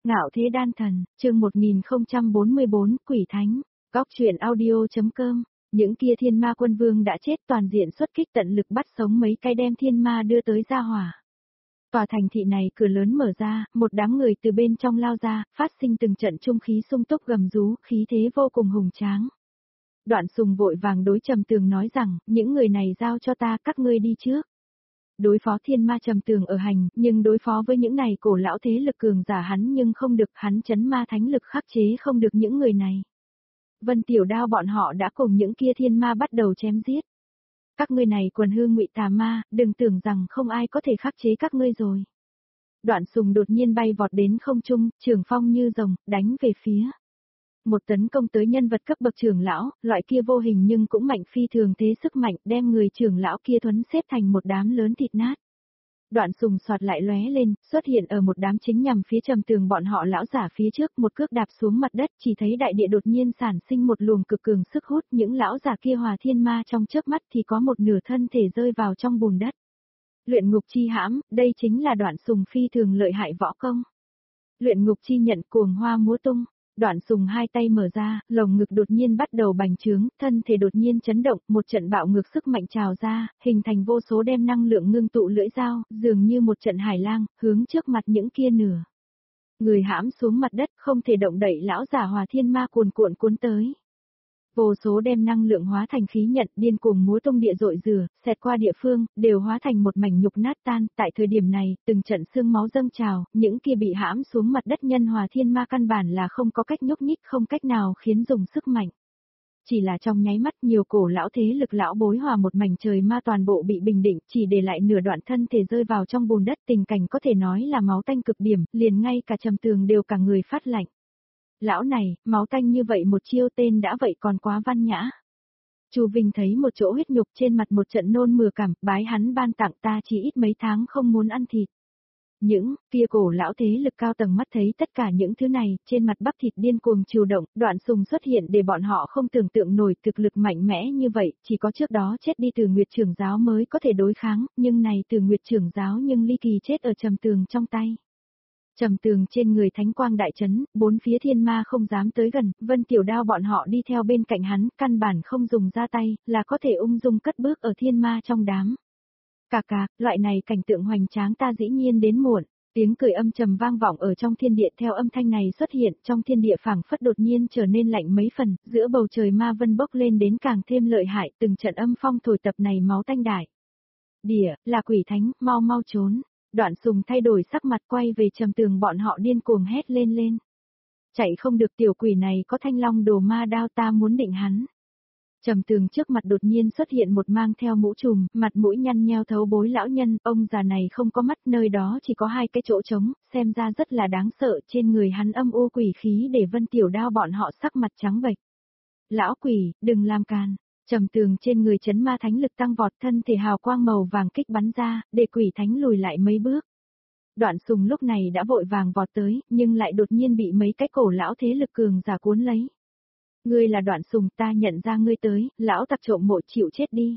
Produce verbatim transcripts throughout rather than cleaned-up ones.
Ngạo thế đan thần, chương một nghìn không trăm bốn mươi bốn, Quỷ Thánh, góc truyện audio.com. Những kia thiên ma quân vương đã chết, toàn diện xuất kích tận lực bắt sống mấy cái đem thiên ma đưa tới gia hỏa. Tòa thành thị này cửa lớn mở ra, một đám người từ bên trong lao ra, phát sinh từng trận trung khí sung túc gầm rú, khí thế vô cùng hùng tráng. Đoạn Sùng vội vàng đối Trầm Tường nói rằng, những người này giao cho ta, các ngươi đi trước. Đối phó thiên ma Trầm Tường ở hành, nhưng đối phó với những này cổ lão thế lực cường giả hắn nhưng không được, hắn chấn ma thánh lực khắc chế không được những người này. Vân Tiểu Đao bọn họ đã cùng những kia thiên ma bắt đầu chém giết. Các ngươi này quần hư ngụy tà ma, đừng tưởng rằng không ai có thể khắc chế các ngươi rồi. Đoạn Sùng đột nhiên bay vọt đến không trung, trường phong như rồng, đánh về phía. Một tấn công tới nhân vật cấp bậc trưởng lão, loại kia vô hình nhưng cũng mạnh phi thường thế sức mạnh, đem người trưởng lão kia thuấn xếp thành một đám lớn thịt nát. Đoạn Sùng xoạt lại lóe lên, xuất hiện ở một đám chính nhằm phía Trầm Tường bọn họ lão giả phía trước, một cước đạp xuống mặt đất, chỉ thấy đại địa đột nhiên sản sinh một luồng cực cường sức hút, những lão giả kia hòa thiên ma trong chớp mắt thì có một nửa thân thể rơi vào trong bùn đất. Luyện ngục chi hãm, đây chính là Đoạn Sùng phi thường lợi hại võ công. Luyện ngục chi nhận cuồng hoa múa tung. Đoạn Sùng hai tay mở ra, lồng ngực đột nhiên bắt đầu bành trướng, thân thể đột nhiên chấn động, một trận bạo ngược sức mạnh trào ra, hình thành vô số đem năng lượng ngưng tụ lưỡi dao, dường như một trận hải lang, hướng trước mặt những kia nửa. Người hãm xuống mặt đất, không thể động đậy lão giả hòa thiên ma cuồn cuộn cuốn tới. Vô số đem năng lượng hóa thành khí nhận, điên cuồng múa tung địa dội dừa, xẹt qua địa phương, đều hóa thành một mảnh nhục nát tan. Tại thời điểm này, từng trận xương máu dâng trào, những kia bị hãm xuống mặt đất nhân hòa thiên ma căn bản là không có cách nhúc nhích, không cách nào khiến dùng sức mạnh. Chỉ là trong nháy mắt, nhiều cổ lão thế lực lão bối hòa một mảnh trời ma toàn bộ bị bình định, chỉ để lại nửa đoạn thân thể rơi vào trong bùn đất, tình cảnh có thể nói là máu tanh cực điểm, liền ngay cả Trầm Tường đều cả người phát lạnh. Lão này, máu tanh như vậy một chiêu tên đã vậy còn quá văn nhã. Chu Vinh thấy một chỗ huyết nhục trên mặt một trận nôn mửa cảm, bái hắn ban tặng ta chỉ ít mấy tháng không muốn ăn thịt. Những kia cổ lão thế lực cao tầng mắt thấy tất cả những thứ này, trên mặt bắp thịt điên cuồng chiều động, Đoạn Sùng xuất hiện để bọn họ không tưởng tượng nổi thực lực mạnh mẽ như vậy, chỉ có trước đó chết đi Từ Nguyệt trưởng giáo mới có thể đối kháng, nhưng này Từ Nguyệt trưởng giáo nhưng ly kỳ chết ở Trầm Tường trong tay. Trầm Tường trên người thánh quang đại chấn, bốn phía thiên ma không dám tới gần, Vân Tiểu Đao bọn họ đi theo bên cạnh hắn, căn bản không dùng ra tay, là có thể ung dung cất bước ở thiên ma trong đám. Cà cà, loại này cảnh tượng hoành tráng ta dĩ nhiên đến muộn, tiếng cười âm trầm vang vọng ở trong thiên địa theo âm thanh này xuất hiện, trong thiên địa phảng phất đột nhiên trở nên lạnh mấy phần, giữa bầu trời ma vân bốc lên đến càng thêm lợi hại, từng trận âm phong thổi tập này máu tanh đại. Địa, là quỷ thánh, mau mau trốn. Đoạn Sùng thay đổi sắc mặt quay về Trầm Tường bọn họ điên cuồng hét lên lên. Chạy không được tiểu quỷ này có thanh long đồ ma đao ta muốn định hắn. Trầm Tường trước mặt đột nhiên xuất hiện một mang theo mũ trùm, mặt mũi nhăn nheo thấu bối lão nhân, ông già này không có mắt, nơi đó chỉ có hai cái chỗ trống, xem ra rất là đáng sợ, trên người hắn âm u quỷ khí để Vân Tiểu Đao bọn họ sắc mặt trắng bệch. Lão quỷ, đừng làm can. Trầm Tường trên người chấn ma thánh lực tăng vọt, thân thể hào quang màu vàng kích bắn ra, để quỷ thánh lùi lại mấy bước. Đoạn Sùng lúc này đã vội vàng vọt tới, nhưng lại đột nhiên bị mấy cái cổ lão thế lực cường giả cuốn lấy. Ngươi là Đoạn Sùng, ta nhận ra ngươi tới, lão tặc trộm mộ chịu chết đi.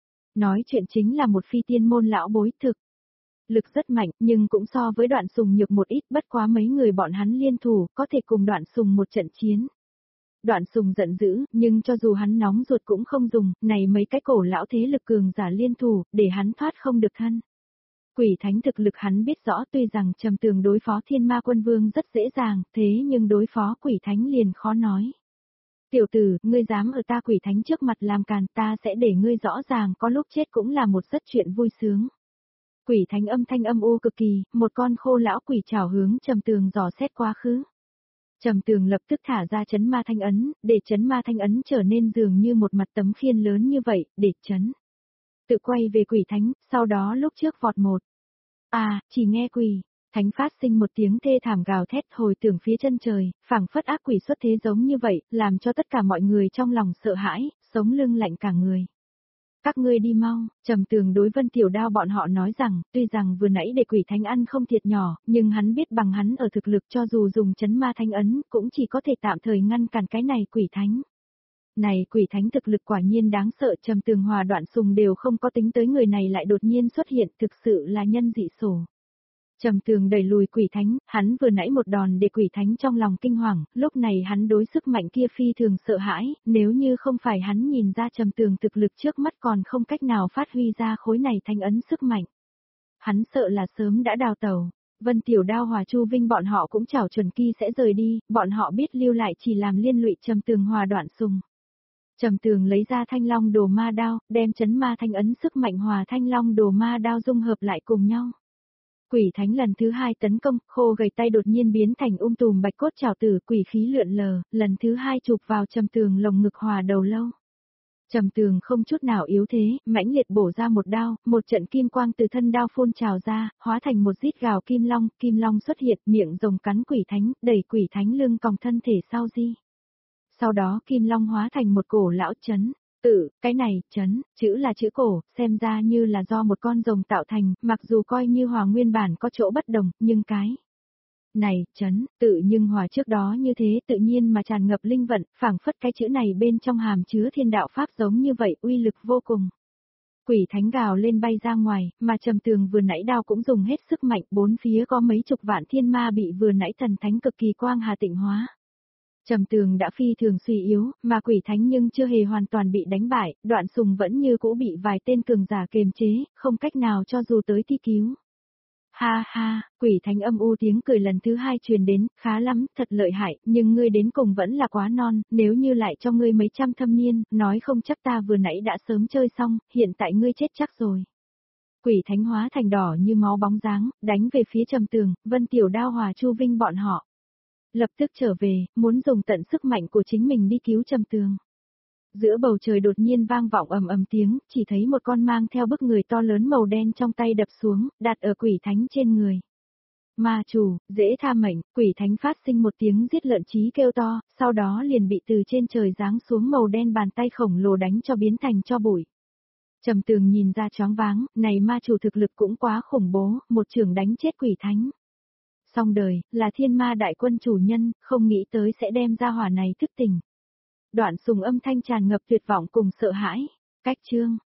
Nói chuyện chính là một phi tiên môn lão bối thực. Lực rất mạnh, nhưng cũng so với Đoạn Sùng nhược một ít, bất quá mấy người bọn hắn liên thủ, có thể cùng Đoạn Sùng một trận chiến. Đoạn Sùng giận dữ, nhưng cho dù hắn nóng ruột cũng không dùng, này mấy cái cổ lão thế lực cường giả liên thủ, để hắn thoát không được thân. Quỷ thánh thực lực hắn biết rõ, tuy rằng Trầm Tường đối phó thiên ma quân vương rất dễ dàng, thế nhưng đối phó quỷ thánh liền khó nói. Tiểu tử, ngươi dám ở ta quỷ thánh trước mặt làm càn, ta sẽ để ngươi rõ ràng có lúc chết cũng là một rất chuyện vui sướng. Quỷ thánh âm thanh âm u cực kỳ, một con khô lão quỷ trảo hướng Trầm Tường dò xét quá khứ. Trầm Tường lập tức thả ra chấn ma thanh ấn, để chấn ma thanh ấn trở nên dường như một mặt tấm khiên lớn như vậy, để chấn. Tự quay về quỷ thánh, sau đó lúc trước vọt một. À, chỉ nghe quỷ, thánh phát sinh một tiếng thê thảm gào thét hồi tưởng phía chân trời, phảng phất ác quỷ xuất thế giống như vậy, làm cho tất cả mọi người trong lòng sợ hãi, sống lưng lạnh cả người. Các ngươi đi mau, Trầm Tường đối Vân Tiểu Đao bọn họ nói rằng, tuy rằng vừa nãy để quỷ thánh ăn không thiệt nhỏ, nhưng hắn biết bằng hắn ở thực lực cho dù dùng chấn ma thanh ấn, cũng chỉ có thể tạm thời ngăn cản cái này quỷ thánh. Này quỷ thánh thực lực quả nhiên đáng sợ, Trầm Tường hòa Đoạn Sùng đều không có tính tới người này lại đột nhiên xuất hiện, thực sự là nhân dị sổ. Trầm Tường đẩy lùi quỷ thánh, hắn vừa nãy một đòn để quỷ thánh trong lòng kinh hoàng, lúc này hắn đối sức mạnh kia phi thường sợ hãi, nếu như không phải hắn nhìn ra Trầm Tường thực lực trước mắt còn không cách nào phát huy ra khối này thanh ấn sức mạnh. Hắn sợ là sớm đã đào tẩu. Vân Tiểu Đao Hòa Chu Vinh bọn họ cũng chảo chuẩn kỳ sẽ rời đi, bọn họ biết lưu lại chỉ làm liên lụy Trầm Tường hòa Đoạn Sùng. Trầm Tường lấy ra Thanh Long Đồ Ma Đao, đem chấn ma thanh ấn sức mạnh hòa Thanh Long Đồ Ma Đao dung hợp lại cùng nhau. Quỷ thánh lần thứ hai tấn công, khô gầy tay đột nhiên biến thành um tùm bạch cốt trảo tử, quỷ khí lượn lờ, lần thứ hai chụp vào Trầm Tường lồng ngực hòa đầu lâu. Trầm Tường không chút nào yếu thế, mãnh liệt bổ ra một đao, một trận kim quang từ thân đao phun trào ra, hóa thành một rít gào kim long, kim long xuất hiện, miệng rồng cắn quỷ thánh, đẩy quỷ thánh lưng còng thân thể sau di. Sau đó kim long hóa thành một cổ lão chấn. Tự, cái này, chấn, chữ là chữ cổ, xem ra như là do một con rồng tạo thành, mặc dù coi như hòa nguyên bản có chỗ bất đồng, nhưng cái này, chấn, tự nhưng hòa trước đó như thế tự nhiên mà tràn ngập linh vận, phảng phất cái chữ này bên trong hàm chứa thiên đạo pháp giống như vậy, uy lực vô cùng. Quỷ thánh gào lên bay ra ngoài, mà Trầm Tường vừa nãy đao cũng dùng hết sức mạnh, bốn phía có mấy chục vạn thiên ma bị vừa nãy thần thánh cực kỳ quang hà tịnh hóa. Trầm Tường đã phi thường suy yếu, mà quỷ thánh nhưng chưa hề hoàn toàn bị đánh bại, Đoạn Sùng vẫn như cũ bị vài tên cường giả kiềm chế, không cách nào cho dù tới thi cứu. Ha ha, quỷ thánh âm u tiếng cười lần thứ hai truyền đến, khá lắm, thật lợi hại, nhưng ngươi đến cùng vẫn là quá non, nếu như lại cho ngươi mấy trăm thâm niên, nói không chắc ta vừa nãy đã sớm chơi xong, hiện tại ngươi chết chắc rồi. Quỷ thánh hóa thành đỏ như máu bóng dáng, đánh về phía Trầm Tường, Vân Tiểu Đao Hòa Chu Vinh bọn họ. Lập tức trở về, muốn dùng tận sức mạnh của chính mình đi cứu Trầm Tường. Giữa bầu trời đột nhiên vang vọng ầm ầm tiếng, chỉ thấy một con mang theo bức người to lớn màu đen trong tay đập xuống, đặt ở quỷ thánh trên người. Ma chủ, dễ tha mệnh, quỷ thánh phát sinh một tiếng giết lợn chí kêu to, sau đó liền bị từ trên trời giáng xuống màu đen bàn tay khổng lồ đánh cho biến thành cho bụi. Trầm Tường nhìn ra choáng váng, này ma chủ thực lực cũng quá khủng bố, một trường đánh chết quỷ thánh. Xong đời, là thiên ma đại quân chủ nhân, không nghĩ tới sẽ đem ra hỏa này thức tỉnh. Đoạn Sùng âm thanh tràn ngập tuyệt vọng cùng sợ hãi. Cách chương.